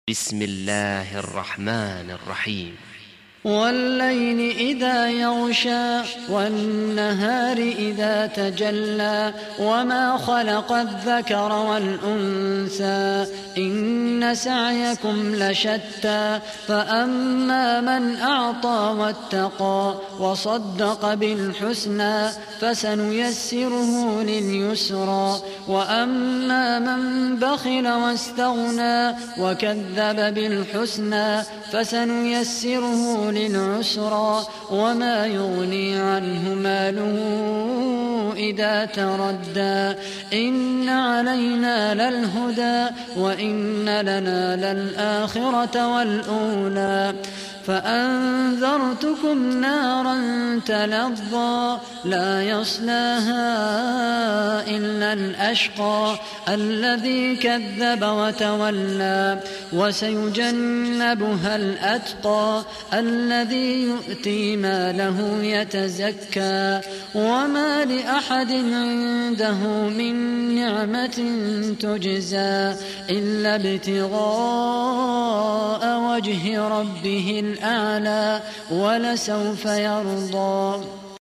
بسم الله الرحمن الرحيم. والليل إذا يغشى والنهار إذا تجلى وما خلق الذكر والأنثى إن سعيكم لشتى فأما من أعطى واتقى وصدق بالحسنى فسنيسره لليسرى وأما من بخل واستغنى وكذب بالحسنى فسنيسره للعسرى وما يغني عنه ماله إذا تردى إن علينا للهدى وإن لنا للآخرة والأولى فأنذرتكم نارا تلظى لا يصلاها إلا الأشقى الذي كذب وتولى وسيجنبها الأتقى الذي يؤتي ماله يتزكى وما لأحد عنده من نعمة تجزى إلا ابتغاء وجه ربه الأعلى ولسوف يرضى.